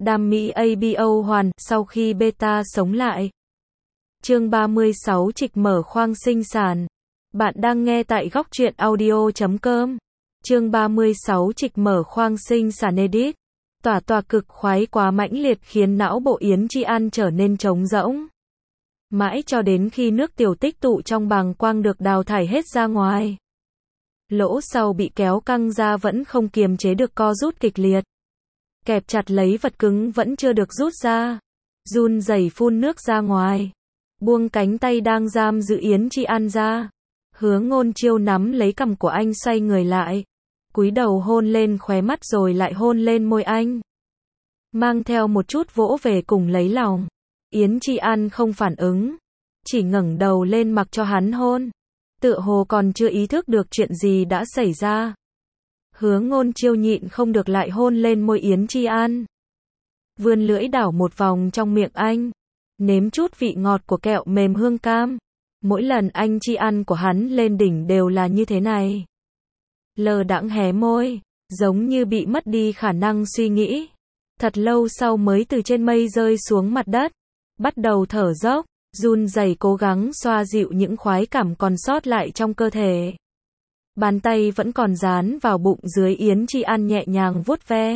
Đam mỹ ABO hoàn, sau khi beta sống lại. Chương 36 Trịch mở khoang sinh sản. Bạn đang nghe tại góc truyện audio.com. Chương 36 Trịch mở khoang sinh sản edit. Tỏa cực khoái quá mãnh liệt khiến não bộ Yến Chi An trở nên trống rỗng. Mãi cho đến khi nước tiểu tích tụ trong bàng quang được đào thải hết ra ngoài. Lỗ sau bị kéo căng ra vẫn không kiềm chế được co rút kịch liệt. Kẹp chặt lấy vật cứng vẫn chưa được rút ra. Run rẩy phun nước ra ngoài. Buông cánh tay đang giam giữ Yến Chi An ra. Hứa Ngôn Chiêu nắm lấy cằm của anh xoay người lại. Cúi đầu hôn lên khóe mắt rồi lại hôn lên môi anh. Mang theo một chút vỗ về cùng lấy lòng. Yến Chi An không phản ứng. Chỉ ngẩng đầu lên mặc cho hắn hôn. Tựa hồ còn chưa ý thức được chuyện gì đã xảy ra. Hứa Ngôn Chiêu nhịn không được lại hôn lên môi Yến Chi An. Vươn lưỡi đảo một vòng trong miệng anh. Nếm chút vị ngọt của kẹo mềm hương cam. Mỗi lần anh Chi Ăn của hắn lên đỉnh đều là như thế này. Lờ đãng hé môi, giống như bị mất đi khả năng suy nghĩ. Thật lâu sau mới từ trên mây rơi xuống mặt đất. Bắt đầu thở dốc, run rẩy cố gắng xoa dịu những khoái cảm còn sót lại trong cơ thể. Bàn tay vẫn còn dán vào bụng dưới Yến Chi An nhẹ nhàng vuốt ve.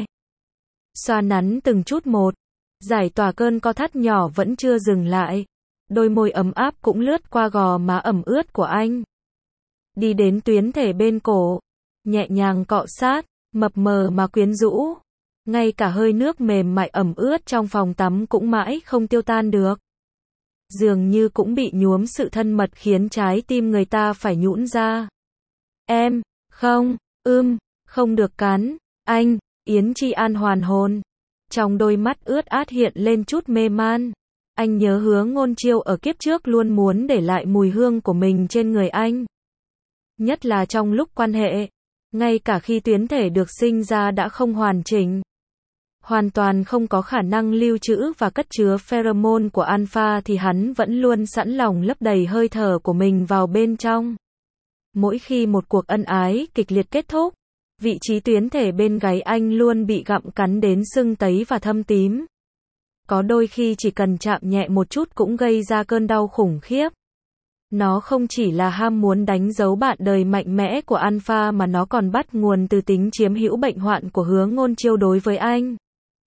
Xoa nắn từng chút một. Giải tỏa cơn co thắt nhỏ vẫn chưa dừng lại. Đôi môi ấm áp cũng lướt qua gò má ẩm ướt của anh. Đi đến tuyến thể bên cổ. Nhẹ nhàng cọ sát, mập mờ mà quyến rũ. Ngay cả hơi nước mềm mại ẩm ướt trong phòng tắm cũng mãi không tiêu tan được. Dường như cũng bị nhuốm sự thân mật khiến trái tim người ta phải nhũn ra. Em, không, không được cắn, anh, Yến Chi An hoàn hồn. Trong đôi mắt ướt át hiện lên chút mê man. Anh nhớ Hứa Ngôn Chiêu ở kiếp trước luôn muốn để lại mùi hương của mình trên người anh. Nhất là trong lúc quan hệ. Ngay cả khi tuyến thể được sinh ra đã không hoàn chỉnh. Hoàn toàn không có khả năng lưu trữ và cất chứa pheromone của alpha thì hắn vẫn luôn sẵn lòng lấp đầy hơi thở của mình vào bên trong. Mỗi khi một cuộc ân ái kịch liệt kết thúc, vị trí tuyến thể bên gáy anh luôn bị gặm cắn đến sưng tấy và thâm tím. Có đôi khi chỉ cần chạm nhẹ một chút cũng gây ra cơn đau khủng khiếp. Nó không chỉ là ham muốn đánh dấu bạn đời mạnh mẽ của alpha mà nó còn bắt nguồn từ tính chiếm hữu bệnh hoạn của Hứa Ngôn Chiêu đối với anh.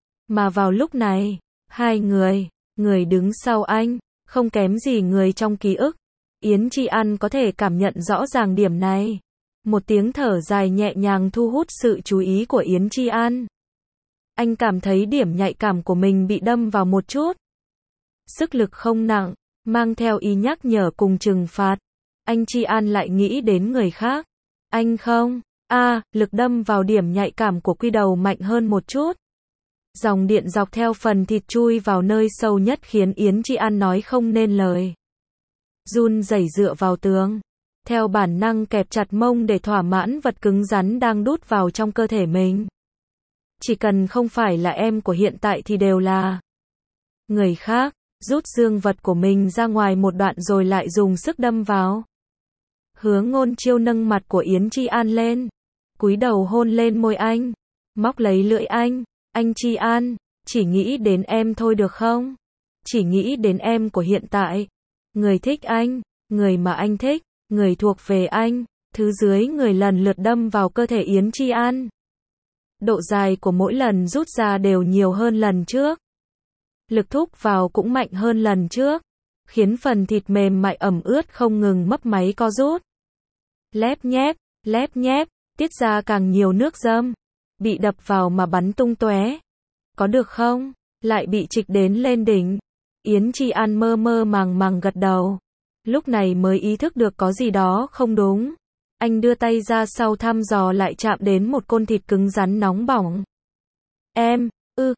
Mà vào lúc này, hai người đứng sau anh, không kém gì người trong ký ức. Yến Chi An có thể cảm nhận rõ ràng điểm này. Một tiếng thở dài nhẹ nhàng thu hút sự chú ý của Yến Chi An. Anh cảm thấy điểm nhạy cảm của mình bị đâm vào một chút. Sức lực không nặng, mang theo ý nhắc nhở cùng trừng phạt. Anh Chi An lại nghĩ đến người khác. Anh không, lực đâm vào điểm nhạy cảm của quy đầu mạnh hơn một chút. Dòng điện dọc theo phần thịt chui vào nơi sâu nhất khiến Yến Chi An nói không nên lời. Run rẩy dựa vào tường. Theo bản năng kẹp chặt mông để thỏa mãn vật cứng rắn đang đút vào trong cơ thể mình. Chỉ cần không phải là em của hiện tại thì đều là người khác. Rút dương vật của mình ra ngoài một đoạn rồi lại dùng sức đâm vào. Hứa Ngôn Chiêu nâng mặt của Yến Chi An lên. Cúi đầu hôn lên môi anh. Móc lấy lưỡi anh. Anh Chi An, chỉ nghĩ đến em thôi được không? Chỉ nghĩ đến em của hiện tại. Người thích anh, người mà anh thích, người thuộc về anh. Thứ dưới người lần lượt đâm vào cơ thể Yến Chi An. Độ dài của mỗi lần rút ra đều nhiều hơn lần trước. Lực thúc vào cũng mạnh hơn lần trước. Khiến phần thịt mềm mại ẩm ướt không ngừng mấp máy co rút. Lép nhép, tiết ra càng nhiều nước dâm. Bị đập vào mà bắn tung tóe. Có được không? Lại bị trịch đến lên đỉnh. Yến Chi An mơ mơ màng gật đầu. Lúc này mới ý thức được có gì đó không đúng. Anh đưa tay ra sau thăm dò lại chạm đến một côn thịt cứng rắn nóng bỏng. Em,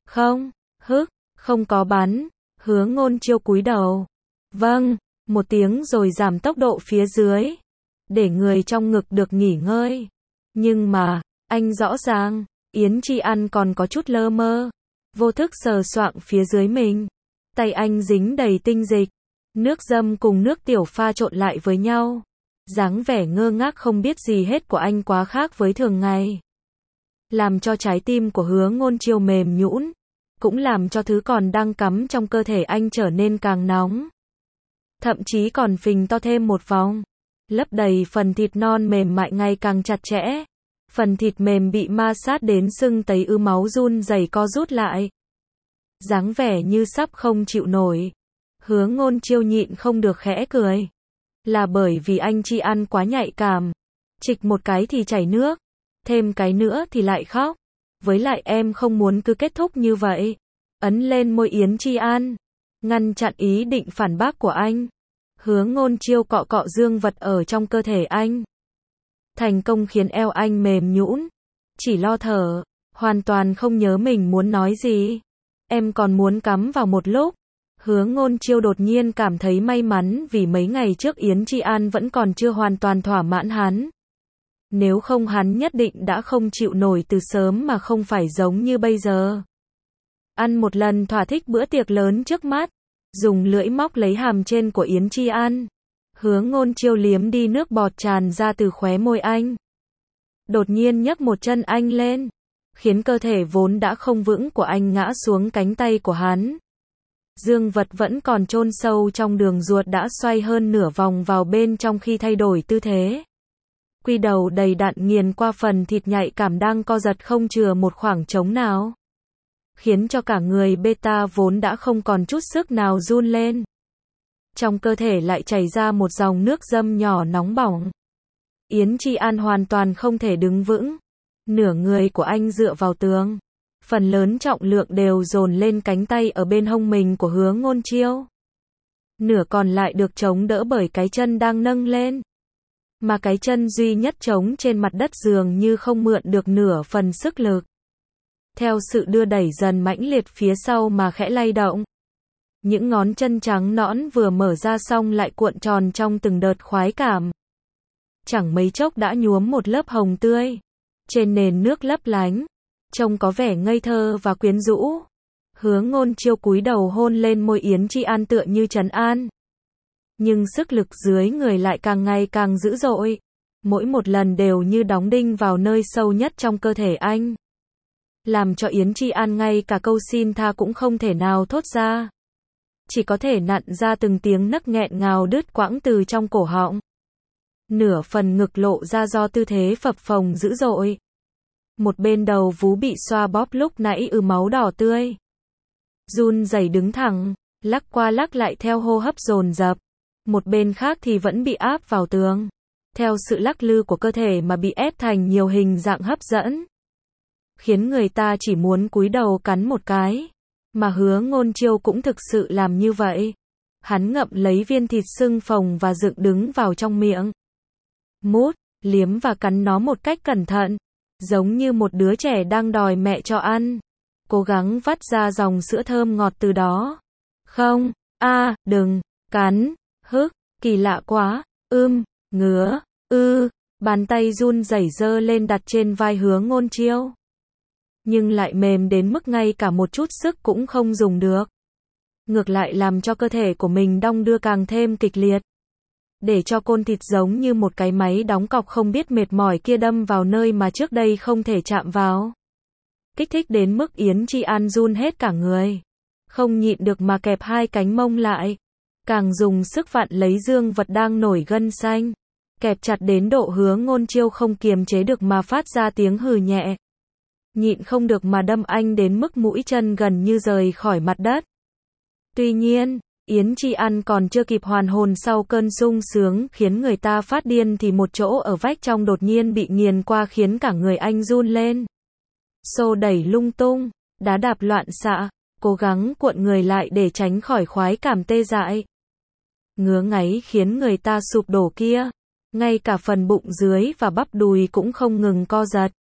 không có bắn. Hứa Ngôn Chiêu cúi đầu. Vâng, một tiếng rồi giảm tốc độ phía dưới. Để người trong ngực được nghỉ ngơi. Nhưng mà, anh rõ ràng, Yến Chi An còn có chút lơ mơ. Vô thức sờ soạng phía dưới mình. Tay anh dính đầy tinh dịch. Nước dâm cùng nước tiểu pha trộn lại với nhau. Dáng vẻ ngơ ngác không biết gì hết của anh quá khác với thường ngày. Làm cho trái tim của Hứa Ngôn Chiêu mềm nhũn. cũng làm cho thứ còn đang cắm trong cơ thể anh trở nên càng nóng. Thậm chí còn phình to thêm một vòng, lấp đầy phần thịt non mềm mại ngày càng chặt chẽ. Phần thịt mềm bị ma sát đến sưng tấy máu run rẩy co rút lại. Dáng vẻ như sắp không chịu nổi. Hứa Ngôn Chiêu nhịn không được khẽ cười. Là bởi vì anh Chi An quá nhạy cảm. Chịch một cái thì chảy nước, thêm cái nữa thì lại khóc. Với lại em không muốn cứ kết thúc như vậy. Ấn lên môi Yến Chi An, ngăn chặn ý định phản bác của anh. Hứa Ngôn Chiêu cọ cọ dương vật ở trong cơ thể anh. Thành công khiến eo anh mềm nhũn, chỉ lo thở, hoàn toàn không nhớ mình muốn nói gì. Em còn muốn cắm vào một lúc. Hứa Ngôn Chiêu đột nhiên cảm thấy may mắn vì mấy ngày trước Yến Chi An vẫn còn chưa hoàn toàn thỏa mãn hắn. Nếu không hắn nhất định đã không chịu nổi từ sớm mà không phải giống như bây giờ. Ăn một lần thỏa thích bữa tiệc lớn trước mắt, dùng lưỡi móc lấy hàm trên của Yến Chi An. Hứa Ngôn Chiêu liếm đi nước bọt tràn ra từ khóe môi anh. Đột nhiên nhấc một chân anh lên, khiến cơ thể vốn đã không vững của anh ngã xuống cánh tay của hắn. Dương vật vẫn còn chôn sâu trong đường ruột đã xoay hơn nửa vòng vào bên trong khi thay đổi tư thế. Quy đầu đầy đặn nghiền qua phần thịt nhạy cảm đang co giật không chừa một khoảng trống nào. Khiến cho cả người beta vốn đã không còn chút sức nào run lên. Trong cơ thể lại chảy ra một dòng nước dâm nhỏ nóng bỏng. Yến Chi An hoàn toàn không thể đứng vững. Nửa người của anh dựa vào tường. Phần lớn trọng lượng đều dồn lên cánh tay ở bên hông mình của Hứa Ngôn Chiêu. Nửa còn lại được chống đỡ bởi cái chân đang nâng lên. Mà cái chân duy nhất trống trên mặt đất dường như không mượn được nửa phần sức lực. Theo sự đưa đẩy dần mãnh liệt phía sau mà khẽ lay động. Những ngón chân trắng nõn vừa mở ra xong lại cuộn tròn trong từng đợt khoái cảm. Chẳng mấy chốc đã nhuốm một lớp hồng tươi. Trên nền nước lấp lánh. Trông có vẻ ngây thơ và quyến rũ. Hứa Ngôn Chiêu cúi đầu hôn lên môi Yến Chi An tựa như trấn an. Nhưng sức lực dưới người lại càng ngày càng dữ dội. Mỗi một lần đều như đóng đinh vào nơi sâu nhất trong cơ thể anh. Làm cho Yến Chi An ngay cả câu xin tha cũng không thể nào thốt ra. Chỉ có thể nặn ra từng tiếng nấc nghẹn ngào đứt quãng từ trong cổ họng. Nửa phần ngực lộ ra do tư thế phập phồng dữ dội. Một bên đầu vú bị xoa bóp lúc nãy máu đỏ tươi. Run rẩy đứng thẳng, lắc qua lắc lại theo hô hấp dồn dập. Một bên khác thì vẫn bị áp vào tường. Theo sự lắc lư của cơ thể mà bị ép thành nhiều hình dạng hấp dẫn. Khiến người ta chỉ muốn cúi đầu cắn một cái. Mà Hứa Ngôn Chiêu cũng thực sự làm như vậy. Hắn ngậm lấy viên thịt sưng phồng và dựng đứng vào trong miệng. Mút, liếm và cắn nó một cách cẩn thận. Giống như một đứa trẻ đang đòi mẹ cho ăn. Cố gắng vắt ra dòng sữa thơm ngọt từ đó. Không, đừng, cắn, hức, kỳ lạ quá, ngứa, bàn tay run rẩy giơ lên đặt trên vai Hứa Ngôn Chiêu. Nhưng lại mềm đến mức ngay cả một chút sức cũng không dùng được. Ngược lại làm cho cơ thể của mình đong đưa càng thêm kịch liệt. Để cho côn thịt giống như một cái máy đóng cọc không biết mệt mỏi kia đâm vào nơi mà trước đây không thể chạm vào. Kích thích đến mức Yến Chi An run hết cả người. Không nhịn được mà kẹp hai cánh mông lại. Càng dùng sức vặn lấy dương vật đang nổi gân xanh. Kẹp chặt đến độ Hứa Ngôn Chiêu không kiềm chế được mà phát ra tiếng hừ nhẹ. Nhịn không được mà đâm anh đến mức mũi chân gần như rời khỏi mặt đất. Tuy nhiên, Yến Chi An còn chưa kịp hoàn hồn sau cơn sung sướng khiến người ta phát điên thì một chỗ ở vách trong đột nhiên bị nghiền qua khiến cả người anh run lên. Xô đẩy lung tung, đá đạp loạn xạ, cố gắng cuộn người lại để tránh khỏi khoái cảm tê dại. Ngứa ngáy khiến người ta sụp đổ kia. Ngay cả phần bụng dưới và bắp đùi cũng không ngừng co giật.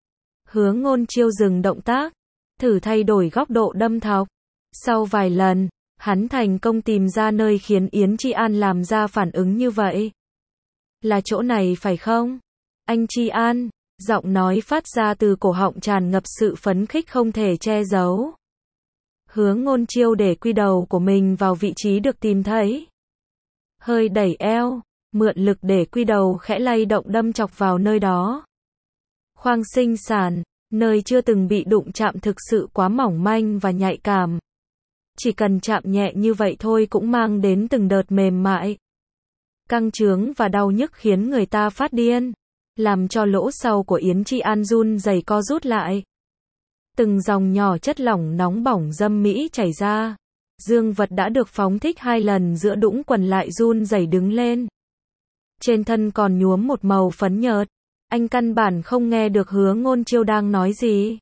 Hứa Ngôn Chiêu dừng động tác, thử thay đổi góc độ đâm thọc. Sau vài lần, hắn thành công tìm ra nơi khiến Yến Chi An làm ra phản ứng như vậy. Là chỗ này phải không? Anh Chi An, giọng nói phát ra từ cổ họng tràn ngập sự phấn khích không thể che giấu. Hứa Ngôn Chiêu để quy đầu của mình vào vị trí được tìm thấy. Hơi đẩy eo, mượn lực để quy đầu khẽ lay động đâm chọc vào nơi đó. Khoang sinh sản, Nơi chưa từng bị đụng chạm thực sự quá mỏng manh và nhạy cảm. Chỉ cần chạm nhẹ như vậy thôi cũng mang đến từng đợt mềm mại, căng trướng và đau nhức khiến người ta phát điên, làm cho lỗ sau của Yến Chi An run rẩy co rút lại. Từng dòng nhỏ chất lỏng nóng bỏng dâm mỹ chảy ra. Dương vật đã được phóng thích 2 lần giữa đũng quần lại run rẩy đứng lên. Trên thân còn nhuốm một màu phấn nhợt. Anh căn bản không nghe được Hứa Ngôn Chiêu đang nói gì.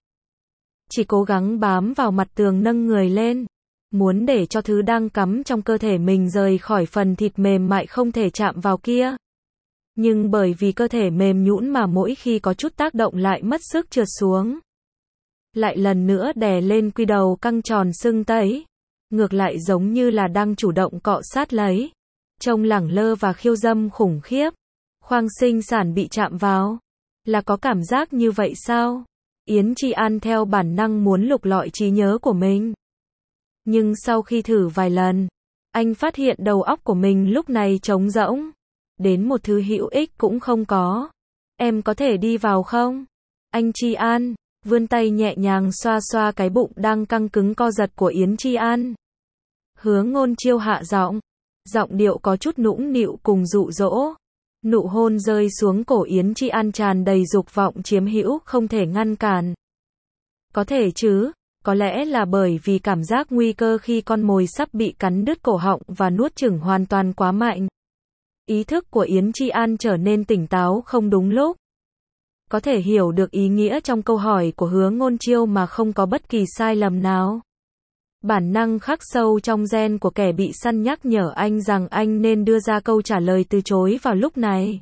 Chỉ cố gắng bám vào mặt tường nâng người lên. Muốn để cho thứ đang cắm trong cơ thể mình rời khỏi phần thịt mềm mại không thể chạm vào kia. Nhưng bởi vì cơ thể mềm nhũn mà mỗi khi có chút tác động lại mất sức trượt xuống. Lại lần nữa đè lên quy đầu căng tròn sưng tấy. Ngược lại giống như là đang chủ động cọ sát lấy. Trông lẳng lơ và khiêu dâm khủng khiếp. Khoang sinh sản bị chạm vào. Là có cảm giác như vậy sao? Yến Chi An theo bản năng muốn lục lọi trí nhớ của mình. Nhưng sau khi thử vài lần, anh phát hiện đầu óc của mình lúc này trống rỗng. Đến một thứ hữu ích cũng không có. Em có thể đi vào không? Anh Chi An, vươn tay nhẹ nhàng xoa xoa cái bụng đang căng cứng co giật của Yến Chi An. Hứa Ngôn Chiêu hạ giọng. Giọng điệu có chút nũng nịu cùng dụ dỗ. Nụ hôn rơi xuống cổ Yến Chi An tràn đầy dục vọng chiếm hữu không thể ngăn cản. Có thể chứ, có lẽ là bởi vì cảm giác nguy cơ khi con mồi sắp bị cắn đứt cổ họng và nuốt chửng hoàn toàn quá mạnh. Ý thức của Yến Chi An trở nên tỉnh táo không đúng lúc. Có thể hiểu được ý nghĩa trong câu hỏi của Hứa Ngôn Chiêu mà không có bất kỳ sai lầm nào. Bản năng khắc sâu trong gen của kẻ bị săn nhắc nhở anh rằng anh nên đưa ra câu trả lời từ chối vào lúc này.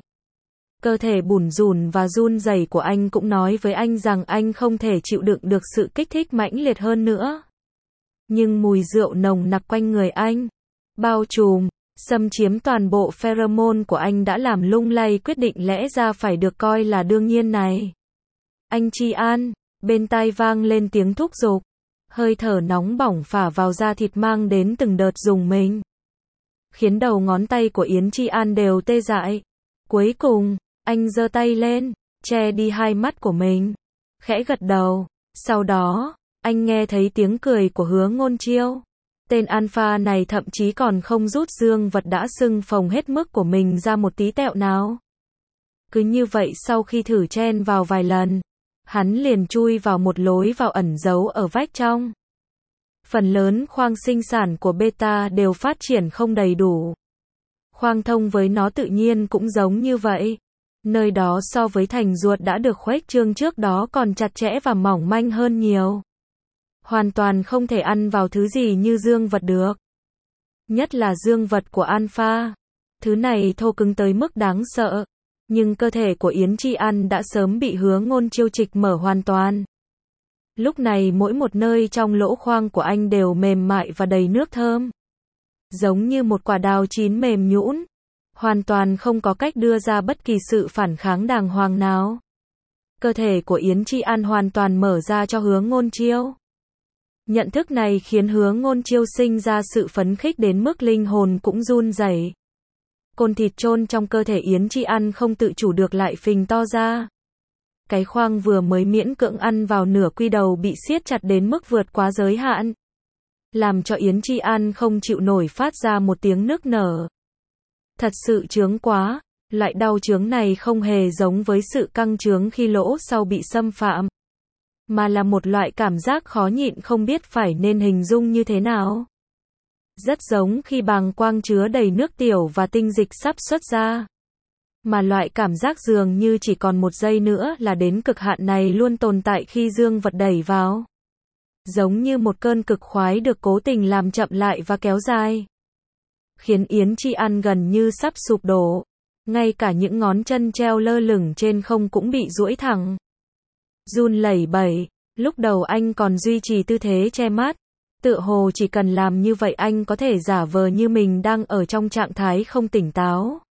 Cơ thể bủn rủn và run rẩy của anh cũng nói với anh rằng anh không thể chịu đựng được sự kích thích mãnh liệt hơn nữa. Nhưng mùi rượu nồng nặc quanh người anh, bao trùm, xâm chiếm toàn bộ pheromone của anh đã làm lung lay quyết định lẽ ra phải được coi là đương nhiên này. Anh Chi An, bên tai vang lên tiếng thúc giục. Hơi thở nóng bỏng phả vào da thịt mang đến từng đợt rùng mình. Khiến đầu ngón tay của Yến Chi An đều tê dại. Cuối cùng, anh giơ tay lên, che đi hai mắt của mình. Khẽ gật đầu. Sau đó, anh nghe thấy tiếng cười của Hứa Ngôn Chiêu. Tên alpha này thậm chí còn không rút dương vật đã sưng phồng hết mức của mình ra một tí tẹo nào. Cứ như vậy sau khi thử chen vào vài lần, hắn liền chui vào một lối vào ẩn giấu ở vách trong. Phần lớn khoang sinh sản của beta đều phát triển không đầy đủ. Khoang thông với nó tự nhiên cũng giống như vậy. Nơi đó so với thành ruột đã được khuếch trương trước đó còn chặt chẽ và mỏng manh hơn nhiều. Hoàn toàn không thể ăn vào thứ gì như dương vật được. Nhất là dương vật của alpha. Thứ này thô cứng tới mức đáng sợ. Nhưng cơ thể của Yến Chi An đã sớm bị Hứa Ngôn Chiêu trịch mở hoàn toàn. Lúc này mỗi một nơi trong lỗ khoang của anh đều mềm mại và đầy nước thơm. Giống như một quả đào chín mềm nhũn. Hoàn toàn không có cách đưa ra bất kỳ sự phản kháng đàng hoàng nào. Cơ thể của Yến Chi An hoàn toàn mở ra cho Hứa Ngôn Chiêu. Nhận thức này khiến Hứa Ngôn Chiêu sinh ra sự phấn khích đến mức linh hồn cũng run rẩy. Côn thịt chôn trong cơ thể Yến Chi An không tự chủ được lại phình to ra. Cái khoang vừa mới miễn cưỡng ăn vào nửa quy đầu bị siết chặt đến mức vượt quá giới hạn. Làm cho Yến Chi An không chịu nổi phát ra một tiếng nức nở. Thật sự chướng quá, loại đau chướng này không hề giống với sự căng chướng khi lỗ sau bị xâm phạm. Mà là một loại cảm giác khó nhịn không biết phải nên hình dung như thế nào. Rất giống khi bàng quang chứa đầy nước tiểu và tinh dịch sắp xuất ra. Mà loại cảm giác dường như chỉ còn một giây nữa là đến cực hạn này luôn tồn tại khi dương vật đẩy vào. Giống như một cơn cực khoái được cố tình làm chậm lại và kéo dài. Khiến Yến Chi An gần như sắp sụp đổ. Ngay cả những ngón chân treo lơ lửng trên không cũng bị duỗi thẳng. Run lẩy bẩy, lúc đầu anh còn duy trì tư thế che mắt. Tựa hồ chỉ cần làm như vậy anh có thể giả vờ như mình đang ở trong trạng thái không tỉnh táo.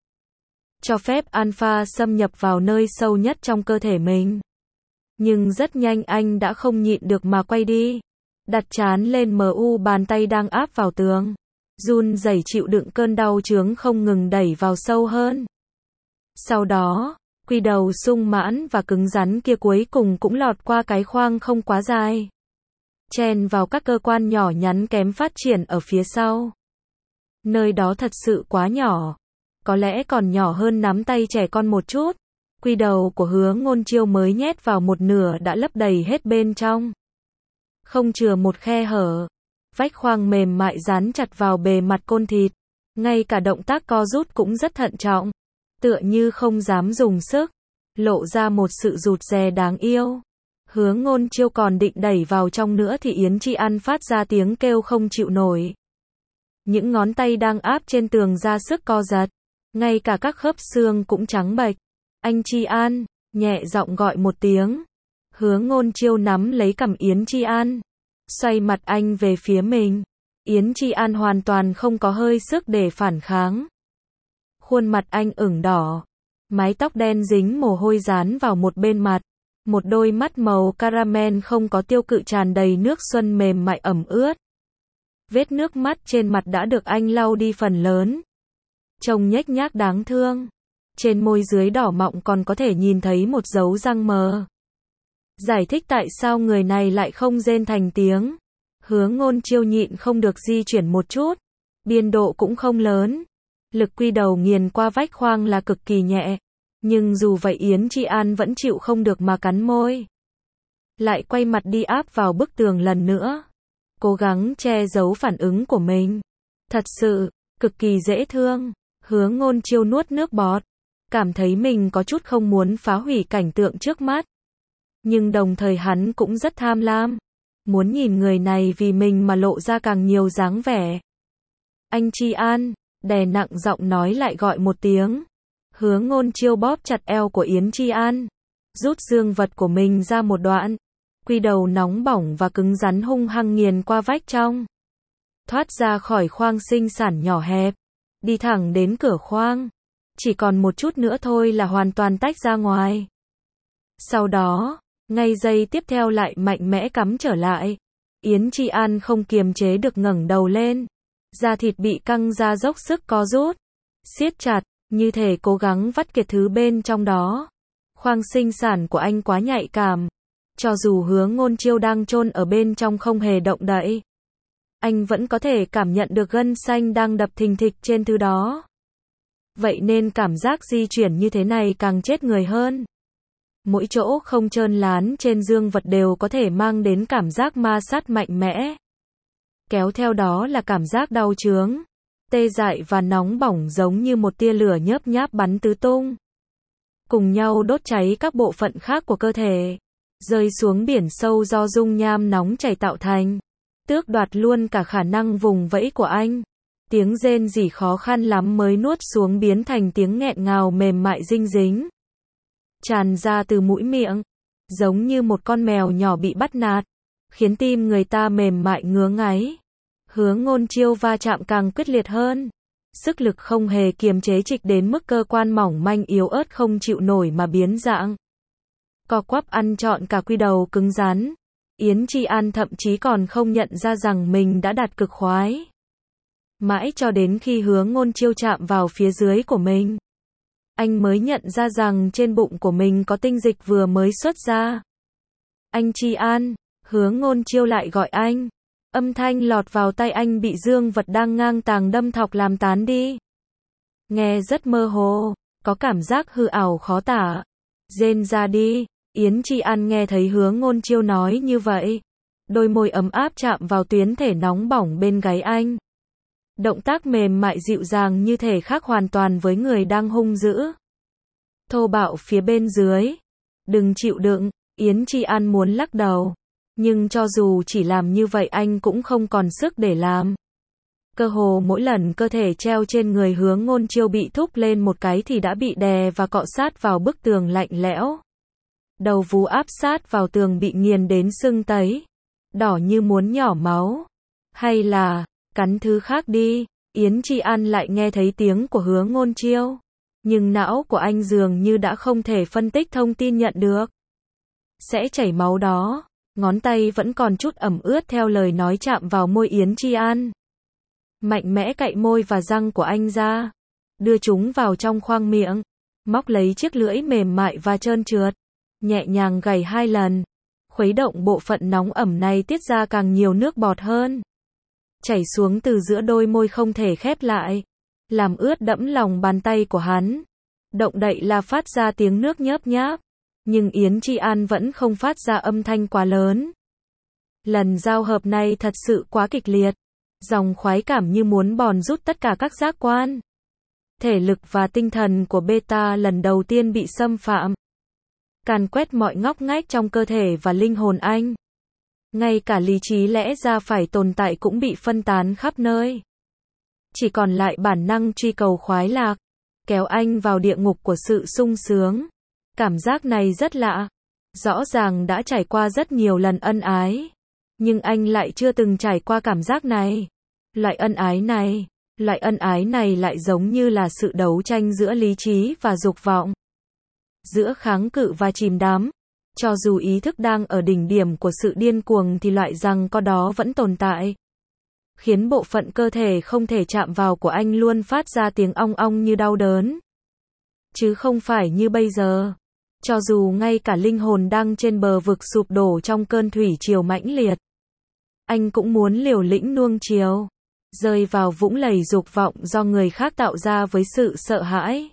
Cho phép alpha xâm nhập vào nơi sâu nhất trong cơ thể mình. Nhưng rất nhanh anh đã không nhịn được mà quay đi. Đặt trán lên bàn tay đang áp vào tường. Run rẩy chịu đựng cơn đau chướng không ngừng đẩy vào sâu hơn. Sau đó, Quy đầu sung mãn và cứng rắn kia cuối cùng cũng lọt qua cái khoang không quá dài, chen vào các cơ quan nhỏ nhắn kém phát triển ở phía sau. Nơi đó thật sự quá nhỏ, có lẽ còn nhỏ hơn nắm tay trẻ con một chút. Quy đầu của Hứa Ngôn Chiêu mới nhét vào một nửa đã lấp đầy hết bên trong, không chừa một khe hở. Vách khoang mềm mại dán chặt vào bề mặt côn thịt, ngay cả động tác co rút cũng rất thận trọng, tựa như không dám dùng sức, lộ ra một sự rụt rè đáng yêu. Hứa Ngôn Chiêu còn định đẩy vào trong nữa thì Yến Chi An phát ra tiếng kêu không chịu nổi. Những ngón tay đang áp trên tường ra sức co giật, ngay cả các khớp xương cũng trắng bệch. Anh Chi An, nhẹ giọng gọi một tiếng. Hứa Ngôn Chiêu nắm lấy cằm Yến Chi An, xoay mặt anh về phía mình. Yến Chi An hoàn toàn không có hơi sức để phản kháng. Khuôn mặt anh ửng đỏ, mái tóc đen dính mồ hôi dán vào một bên mặt, một đôi mắt màu caramel không có tiêu cự tràn đầy nước xuân mềm mại ẩm ướt. Vết nước mắt trên mặt đã được anh lau đi phần lớn, trông nhếch nhác đáng thương. Trên môi dưới đỏ mọng còn có thể nhìn thấy một dấu răng mờ. Giải thích tại sao người này lại không rên thành tiếng. Hứa Ngôn Chiêu nhịn không được di chuyển một chút, biên độ cũng không lớn. Lực quy đầu nghiền qua vách khoang là cực kỳ nhẹ, nhưng dù vậy Yến Chi An vẫn chịu không được mà cắn môi. Lại quay mặt đi áp vào bức tường lần nữa, cố gắng che giấu phản ứng của mình. Thật sự, cực kỳ dễ thương. Hứa Ngôn Chiêu nuốt nước bọt, cảm thấy mình có chút không muốn phá hủy cảnh tượng trước mắt. Nhưng đồng thời hắn cũng rất tham lam, muốn nhìn người này vì mình mà lộ ra càng nhiều dáng vẻ. Anh Chi An, đè nặng giọng nói lại gọi một tiếng. Hứa Ngôn Chiêu bóp chặt eo của Yến Chi An, rút dương vật của mình ra một đoạn. Quy đầu nóng bỏng và cứng rắn hung hăng nghiền qua vách trong, thoát ra khỏi khoang sinh sản nhỏ hẹp, đi thẳng đến cửa khoang. Chỉ còn một chút nữa thôi là hoàn toàn tách ra ngoài. Sau đó, ngay giây tiếp theo lại mạnh mẽ cắm trở lại. Yến Chi An không kiềm chế được ngẩng đầu lên. Da thịt bị căng ra dốc sức co rút, siết chặt, như thể cố gắng vắt kiệt thứ bên trong đó. Khoang sinh sản của anh quá nhạy cảm. Cho dù Hứa Ngôn Chiêu đang chôn ở bên trong không hề động đậy, anh vẫn có thể cảm nhận được gân xanh đang đập thình thịch trên thứ đó. Vậy nên cảm giác di chuyển như thế này càng chết người hơn. Mỗi chỗ không trơn lán trên dương vật đều có thể mang đến cảm giác ma sát mạnh mẽ. Kéo theo đó là cảm giác đau chướng, tê dại và nóng bỏng giống như một tia lửa nhớp nháp bắn tứ tung, cùng nhau đốt cháy các bộ phận khác của cơ thể, rơi xuống biển sâu do dung nham nóng chảy tạo thành, tước đoạt luôn cả khả năng vùng vẫy của anh. Tiếng rên rỉ khó khăn lắm mới nuốt xuống biến thành tiếng nghẹn ngào mềm mại dinh dính, tràn ra từ mũi miệng, giống như một con mèo nhỏ bị bắt nạt, khiến tim người ta mềm mại ngứa ngáy. Hứa Ngôn Chiêu va chạm càng quyết liệt hơn, sức lực không hề kiềm chế trịch đến mức cơ quan mỏng manh yếu ớt không chịu nổi mà biến dạng, co quắp ăn trọn cả quy đầu cứng rắn. Yến Chi An thậm chí còn không nhận ra rằng mình đã đạt cực khoái. Mãi cho đến khi Hứa Ngôn Chiêu chạm vào phía dưới của mình, anh mới nhận ra rằng trên bụng của mình có tinh dịch vừa mới xuất ra. Anh Chi An, Hứa Ngôn Chiêu lại gọi anh. Âm thanh lọt vào tai anh bị dương vật đang ngang tàng đâm thọc làm tán đi. Nghe rất mơ hồ, có cảm giác hư ảo khó tả. Rên ra đi. Yến Chi An nghe thấy Hứa Ngôn Chiêu nói như vậy, đôi môi ấm áp chạm vào tuyến thể nóng bỏng bên gáy anh. Động tác mềm mại dịu dàng như thể khác hoàn toàn với người đang hung dữ, thô bạo phía bên dưới. Đừng chịu đựng. Yến Chi An muốn lắc đầu, nhưng cho dù chỉ làm như vậy anh cũng không còn sức để làm. Cơ hồ mỗi lần cơ thể treo trên người Hứa Ngôn Chiêu bị thúc lên một cái thì đã bị đè và cọ sát vào bức tường lạnh lẽo. Đầu vú áp sát vào tường bị nghiền đến sưng tấy, đỏ như muốn nhỏ máu. Hay là, cắn thứ khác đi. Yến Chi An lại nghe thấy tiếng của Hứa Ngôn Chiêu, nhưng não của anh dường như đã không thể phân tích thông tin nhận được. Sẽ chảy máu đó. Ngón tay vẫn còn chút ẩm ướt theo lời nói chạm vào môi Yến Chi An. Mạnh mẽ cạy môi và răng của anh ra, đưa chúng vào trong khoang miệng. móc lấy chiếc lưỡi mềm mại và trơn trượt, nhẹ nhàng gảy 2 lần, khuấy động bộ phận nóng ẩm này tiết ra càng nhiều nước bọt hơn, chảy xuống từ giữa đôi môi không thể khép lại, làm ướt đẫm lòng bàn tay của hắn. Động đậy là phát ra tiếng nước nhớp nháp, nhưng Yến Chi An vẫn không phát ra âm thanh quá lớn. Lần giao hợp này thật sự quá kịch liệt, dòng khoái cảm như muốn bòn rút tất cả các giác quan. Thể lực và tinh thần của Beta lần đầu tiên bị xâm phạm, càn quét mọi ngóc ngách trong cơ thể và linh hồn anh. Ngay cả lý trí lẽ ra phải tồn tại cũng bị phân tán khắp nơi. Chỉ còn lại bản năng truy cầu khoái lạc, kéo anh vào địa ngục của sự sung sướng. Cảm giác này rất lạ. Rõ ràng đã trải qua rất nhiều lần ân ái, nhưng anh lại chưa từng trải qua cảm giác này. Loại ân ái này lại giống như là sự đấu tranh giữa lý trí và dục vọng, giữa kháng cự và chìm đắm. Cho dù ý thức đang ở đỉnh điểm của sự điên cuồng thì loại giằng co đó vẫn tồn tại, khiến bộ phận cơ thể không thể chạm vào của anh luôn phát ra tiếng ong ong như đau đớn. Chứ không phải như bây giờ. Cho dù ngay cả linh hồn đang trên bờ vực sụp đổ trong cơn thủy triều mãnh liệt, anh cũng muốn liều lĩnh nuông chiều, rơi vào vũng lầy dục vọng do người khác tạo ra với sự sợ hãi.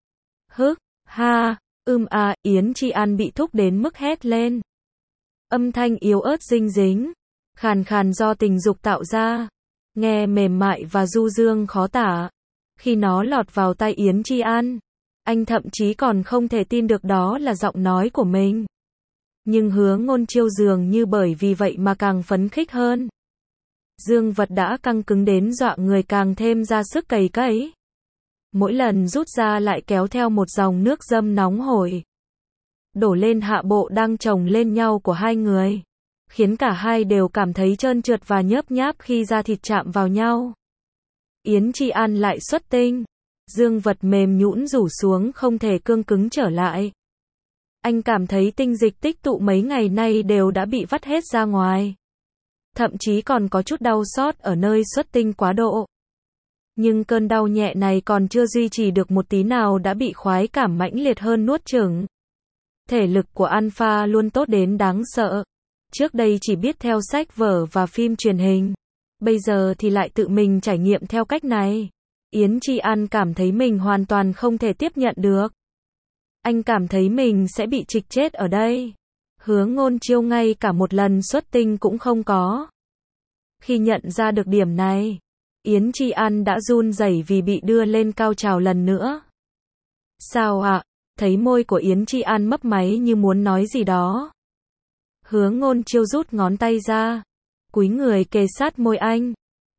Yến Chi An bị thúc đến mức hét lên. Âm thanh yếu ớt dinh dính, khàn khàn do tình dục tạo ra, nghe mềm mại và du dương khó tả. Khi nó lọt vào tai Yến Chi An, anh thậm chí còn không thể tin được đó là giọng nói của mình. Nhưng Hứa Ngôn Chiêu dường như bởi vì vậy mà càng phấn khích hơn. Dương vật đã căng cứng đến dọa người càng thêm ra sức cày cấy. Mỗi lần rút ra lại kéo theo một dòng nước dâm nóng hổi, đổ lên hạ bộ đang chồng lên nhau của hai người, khiến cả hai đều cảm thấy trơn trượt và nhớp nháp khi da thịt chạm vào nhau. Yến Chi An lại xuất tinh, dương vật mềm nhũn rủ xuống không thể cương cứng trở lại. Anh cảm thấy tinh dịch tích tụ mấy ngày nay đều đã bị vắt hết ra ngoài. Thậm chí còn có chút đau xót ở nơi xuất tinh quá độ. Nhưng cơn đau nhẹ này còn chưa duy trì được một tí nào đã bị khoái cảm mãnh liệt hơn nuốt chửng. Thể lực của Alpha luôn tốt đến đáng sợ. Trước đây chỉ biết theo sách vở và phim truyền hình. Bây giờ thì lại tự mình trải nghiệm theo cách này. Yến Chi An cảm thấy mình hoàn toàn không thể tiếp nhận được. Anh cảm thấy mình sẽ bị trịch chết ở đây. Hứa Ngôn Chiêu ngay cả một lần xuất tinh cũng không có. Khi nhận ra được điểm này, Yến Chi An đã run rẩy vì bị đưa lên cao trào lần nữa. Sao ạ? Thấy môi của Yến Chi An mấp máy như muốn nói gì đó. Hứa Ngôn Chiêu rút ngón tay ra, cúi người kề sát môi anh.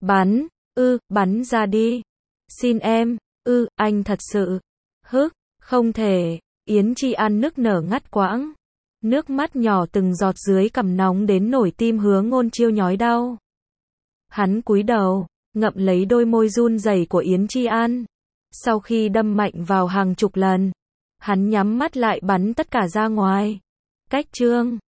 Bắn ra đi. Xin em, anh thật sự. Không thể. Yến Chi An nức nở ngắt quãng. Nước mắt nhỏ từng giọt dưới cằm nóng đến nổi tim Hứa Ngôn Chiêu nhói đau. Hắn cúi đầu, ngậm lấy đôi môi run rẩy của Yến Chi An. Sau khi đâm mạnh vào hàng chục lần, hắn nhắm mắt lại bắn tất cả ra ngoài. Cách chương